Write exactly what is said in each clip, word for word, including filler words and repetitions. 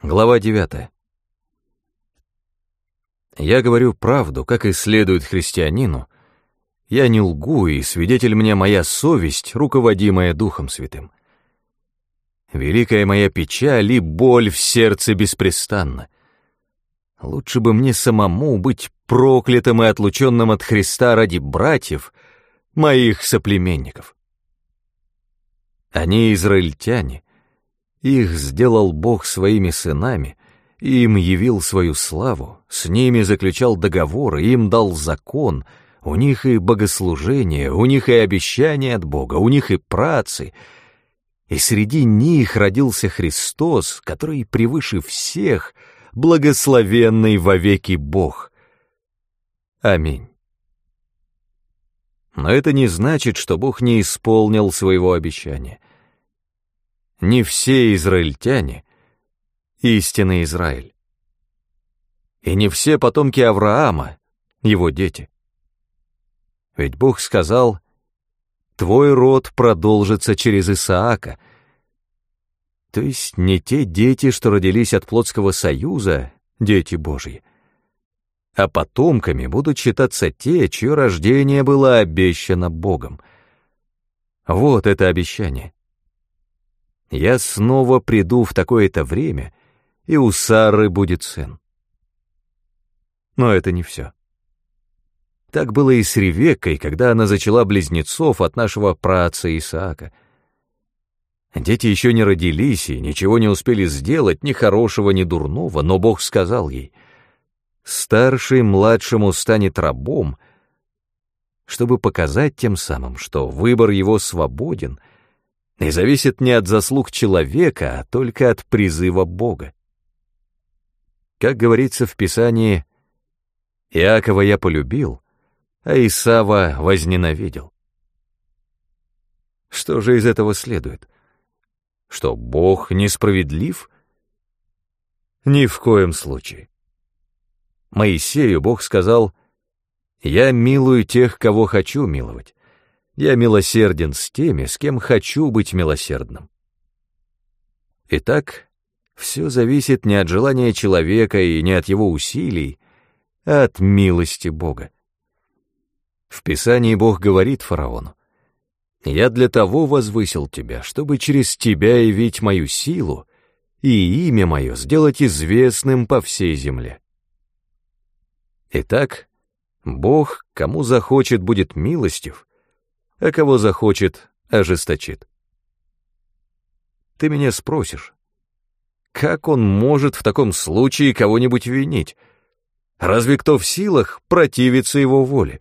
Глава девятая. Я говорю правду, как и следует христианину. Я не лгу, и свидетель мне моя совесть, руководимая Духом Святым. Великая моя печаль и боль в сердце беспрестанно. Лучше бы мне самому быть проклятым и отлученным от Христа ради братьев, моих соплеменников. Они израильтяне, их сделал Бог своими сынами, им явил свою славу, с ними заключал договоры, им дал закон, у них и богослужение, у них и обещания от Бога, у них и працы, и среди них родился Христос, который превыше всех, благословенный вовеки Бог. Аминь. Но это не значит, что Бог не исполнил своего обещания. Не все израильтяне — истинный Израиль. И не все потомки Авраама — его дети. Ведь Бог сказал: «Твой род продолжится через Исаака». То есть не те дети, что родились от плотского союза, дети Божьи, а потомками будут считаться те, чье рождение было обещано Богом. Вот это обещание. Я снова приду в такое-то время, и у Сары будет сын. Но это не все. Так было и с Ревеккой, когда она зачала близнецов от нашего праотца Исаака. Дети еще не родились и ничего не успели сделать, ни хорошего, ни дурного, но Бог сказал ей: «Старший младшему станет рабом», чтобы показать тем самым, что выбор его свободен и зависит не от заслуг человека, а только от призыва Бога. Как говорится в Писании, «Иакова я полюбил, а Исава возненавидел». Что же из этого следует? Что Бог несправедлив? Ни в коем случае. Моисею Бог сказал: «Я милую тех, кого хочу миловать. Я милосерден с теми, с кем хочу быть милосердным». Итак, все зависит не от желания человека и не от его усилий, а от милости Бога. В Писании Бог говорит фараону: «Я для того возвысил тебя, чтобы через тебя явить мою силу и имя мое сделать известным по всей земле». Итак, Бог, кому захочет, будет милостив, а кого захочет, ожесточит. Ты меня спросишь, как он может в таком случае кого-нибудь винить? Разве кто в силах противиться его воле?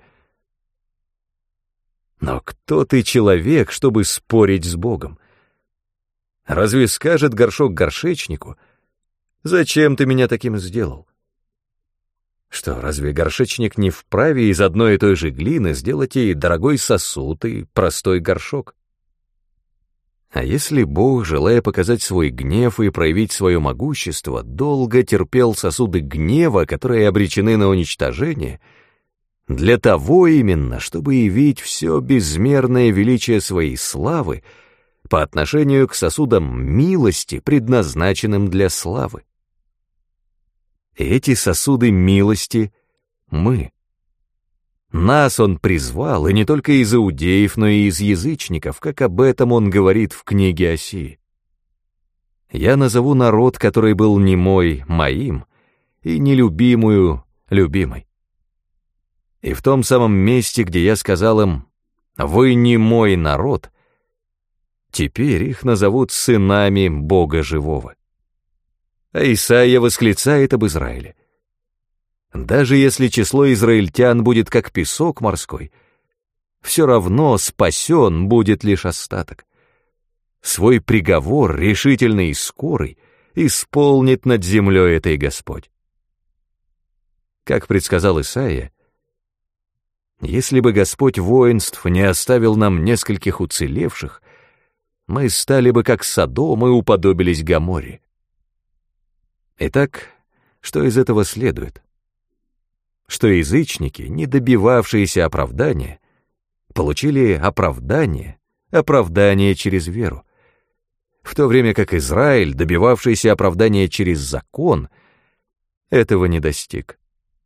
Но кто ты, человек, чтобы спорить с Богом? Разве скажет горшок горшечнику: «Зачем ты меня таким сделал?» Что, разве горшечник не вправе из одной и той же глины сделать и дорогой сосуд, и простой горшок? А если Бог, желая показать свой гнев и проявить свое могущество, долго терпел сосуды гнева, которые обречены на уничтожение, для того именно, чтобы явить все безмерное величие своей славы по отношению к сосудам милости, предназначенным для славы? И эти сосуды милости — мы. Нас Он призвал, и не только из иудеев, но и из язычников, как об этом Он говорит в книге Осии. «Я назову народ, который был не мой, моим, и нелюбимую — любимой». И в том самом месте, где я сказал им: «Вы не мой народ», теперь их назовут сынами Бога живого. А Исаия восклицает об Израиле: «Даже если число израильтян будет как песок морской, все равно спасен будет лишь остаток. Свой приговор, решительный и скорый, исполнит над землей этой Господь». Как предсказал Исаия, если бы Господь воинств не оставил нам нескольких уцелевших, мы стали бы как Содом и уподобились Гоморре. Итак, что из этого следует? Что язычники, не добивавшиеся оправдания, получили оправдание, оправдание через веру. в то время как Израиль, добивавшийся оправдания через закон, этого не достиг.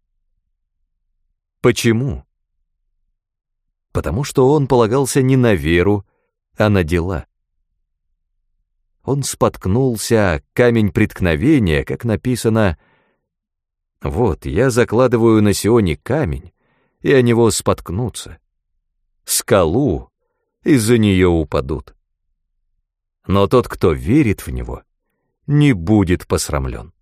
Почему? Потому что он полагался не на веру, а на дела. Он споткнулся о камень преткновения, как написано: «Вот, я закладываю на Сионе камень, и о него споткнутся, скалу, из-за нее упадут. Но тот, кто верит в него, не будет посрамлен».